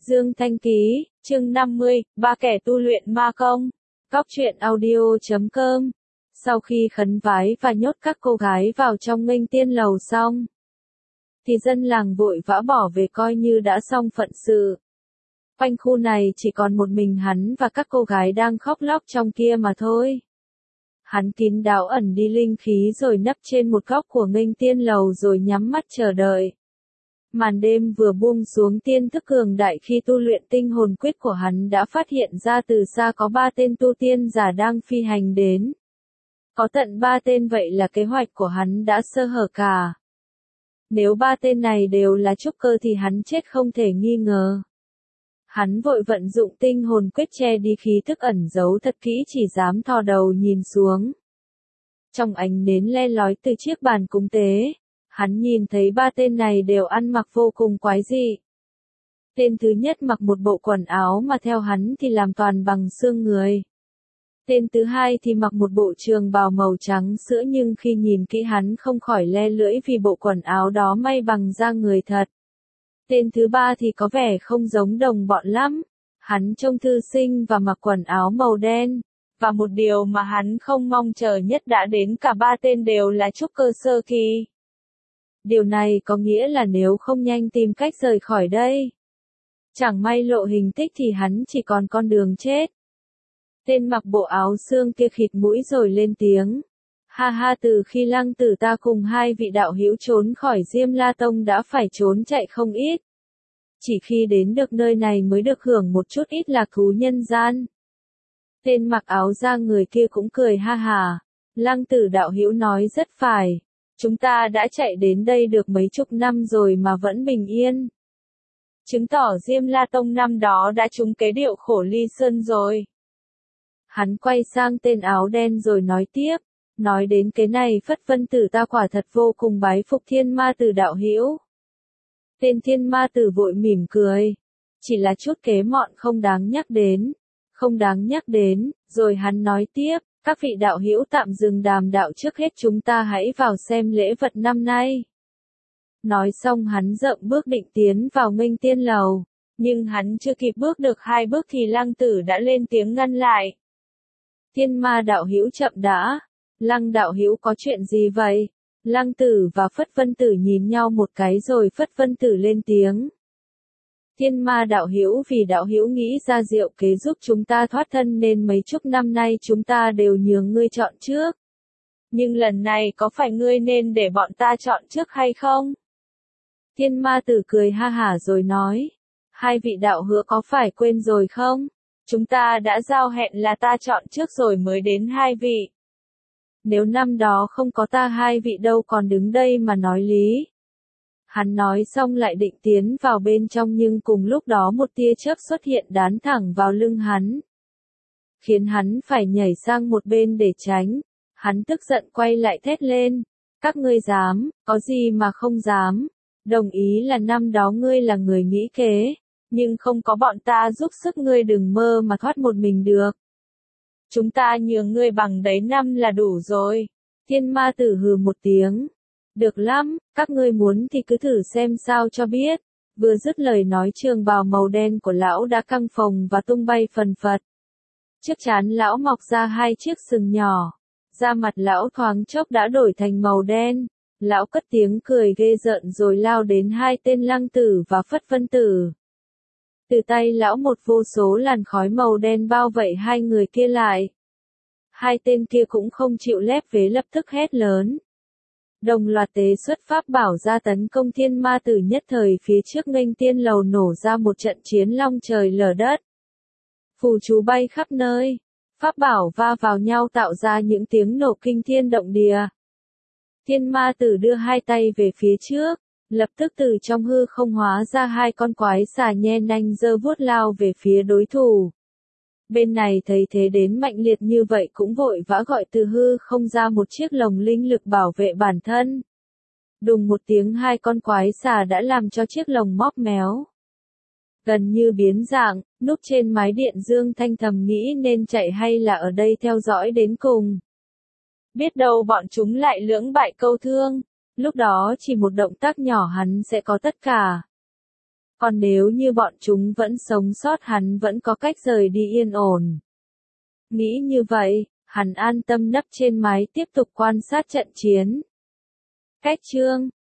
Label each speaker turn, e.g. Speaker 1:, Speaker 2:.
Speaker 1: Dương Thanh Ký, chương 50, ba kẻ tu luyện ma công. Cóc truyện audio.com. Sau khi khấn vái và nhốt các cô gái vào trong nghênh tiên lầu xong, thì dân làng vội vã bỏ về coi như đã xong phận sự. Quanh khu này chỉ còn một mình hắn và các cô gái đang khóc lóc trong kia mà thôi. Hắn kín đáo ẩn đi linh khí rồi nấp trên một góc của nghênh tiên lầu rồi nhắm mắt chờ đợi. Màn đêm vừa buông xuống, tiên thức cường đại khi tu luyện tinh hồn quyết của hắn đã phát hiện ra từ xa có 3 tên tu tiên giả đang phi hành đến. Có tận 3 tên, vậy là kế hoạch của hắn đã sơ hở cả. Nếu 3 tên này đều là trúc cơ thì hắn chết không thể nghi ngờ. Hắn vội vận dụng tinh hồn quyết che đi khí thức ẩn giấu thật kỹ, chỉ dám thò đầu nhìn xuống. Trong ánh nến le lói từ chiếc bàn cúng tế, hắn nhìn thấy 3 tên này đều ăn mặc vô cùng quái dị. Tên thứ nhất mặc một bộ quần áo mà theo hắn thì làm toàn bằng xương người. Tên thứ hai thì mặc một bộ trường bào màu trắng sữa, nhưng khi nhìn kỹ hắn không khỏi le lưỡi vì bộ quần áo đó may bằng da người thật. Tên thứ ba thì có vẻ không giống đồng bọn lắm. Hắn trông thư sinh và mặc quần áo màu đen. Và một điều mà hắn không mong chờ nhất đã đến, cả 3 tên đều là trúc cơ sơ kỳ. Điều này có nghĩa là nếu không nhanh tìm cách rời khỏi đây, chẳng may lộ hình tích thì hắn chỉ còn con đường chết. Tên mặc bộ áo xương kia khịt mũi rồi lên tiếng. Ha ha, từ khi Lăng Tử ta cùng 2 vị đạo hữu trốn khỏi Diêm La Tông đã phải trốn chạy không ít. Chỉ khi đến được nơi này mới được hưởng một chút ít lạc thú nhân gian. Tên mặc áo da người kia cũng cười ha hà. Lăng Tử đạo hữu nói rất phải. Chúng ta đã chạy đến đây được mấy chục năm rồi mà vẫn bình yên. Chứng tỏ Diêm La Tông năm đó đã trúng kế điệu khổ ly sơn rồi. Hắn quay sang tên áo đen rồi nói tiếp. Nói đến cái này, Phất Vân Tử ta quả thật vô cùng bái phục Thiên Ma Tử đạo hữu. Tên Thiên Ma Tử vội mỉm cười. Chỉ là chút kế mọn không đáng nhắc đến. Không đáng nhắc đến, rồi hắn nói tiếp. Các vị đạo hữu tạm dừng đàm đạo, trước hết chúng ta hãy vào xem lễ vật năm nay. Nói xong hắn dậm bước định tiến vào nghênh tiên lầu, nhưng hắn chưa kịp bước được 2 bước thì Lăng Tử đã lên tiếng ngăn lại. Thiên Ma đạo hữu chậm đã. Lăng đạo hữu có chuyện gì vậy? Lăng Tử và Phất Vân Tử nhìn nhau một cái rồi Phất Vân Tử lên tiếng. Thiên Ma đạo hữu, vì đạo hữu nghĩ ra diệu kế giúp chúng ta thoát thân nên mấy chục năm nay chúng ta đều nhường ngươi chọn trước. Nhưng lần này có phải ngươi nên để bọn ta chọn trước hay không? Thiên Ma Tử cười ha hả rồi nói. 2 vị đạo hữu có phải quên rồi không? Chúng ta đã giao hẹn là ta chọn trước rồi mới đến 2 vị. Nếu năm đó không có ta 2 vị đâu còn đứng đây mà nói lý. Hắn nói xong lại định tiến vào bên trong, nhưng cùng lúc đó một tia chớp xuất hiện đán thẳng vào lưng hắn, khiến hắn phải nhảy sang một bên để tránh. Hắn tức giận quay lại thét lên. Các ngươi dám, có gì mà không dám. Đồng ý là năm đó ngươi là người nghĩ kế, nhưng không có bọn ta giúp sức ngươi đừng mơ mà thoát một mình được. Chúng ta nhường ngươi bằng đấy năm là đủ rồi. Thiên Ma Tử hừ một tiếng. Được lắm, các ngươi muốn thì cứ thử xem sao cho biết. Vừa dứt lời nói, trường bào màu đen của lão đã căng phồng và tung bay phần phật. Trước trán lão mọc ra 2 chiếc sừng nhỏ. Da mặt lão thoáng chốc đã đổi thành màu đen. Lão cất tiếng cười ghê rợn rồi lao đến 2 tên Lăng Tử và Phất Vân Tử. Từ tay lão một vô số làn khói màu đen bao vây 2 người kia lại. 2 tên kia cũng không chịu lép vế, lập tức hét lớn. Đồng loạt tế xuất pháp bảo ra tấn công Thiên Ma Tử, nhất thời phía trước nghênh tiên lầu nổ ra một trận chiến long trời lở đất. Phù chú bay khắp nơi, pháp bảo va vào nhau tạo ra những tiếng nổ kinh thiên động địa. Thiên Ma Tử đưa 2 tay về phía trước, lập tức từ trong hư không hóa ra 2 con quái xà nhe nanh giơ vuốt lao về phía đối thủ. Bên này thấy thế đến mạnh liệt như vậy cũng vội vã gọi từ hư không ra một chiếc lồng linh lực bảo vệ bản thân. Đùng một tiếng, 2 con quái xà đã làm cho chiếc lồng móp méo, gần như biến dạng. Núp trên mái điện, Dương Thanh thầm nghĩ nên chạy hay là ở đây theo dõi đến cùng. Biết đâu bọn chúng lại lưỡng bại câu thương, lúc đó chỉ một động tác nhỏ hắn sẽ có tất cả. Còn nếu như bọn chúng vẫn sống sót hắn vẫn có cách rời đi yên ổn. Nghĩ như vậy, hắn an tâm nấp trên mái tiếp tục quan sát trận chiến. Cách chương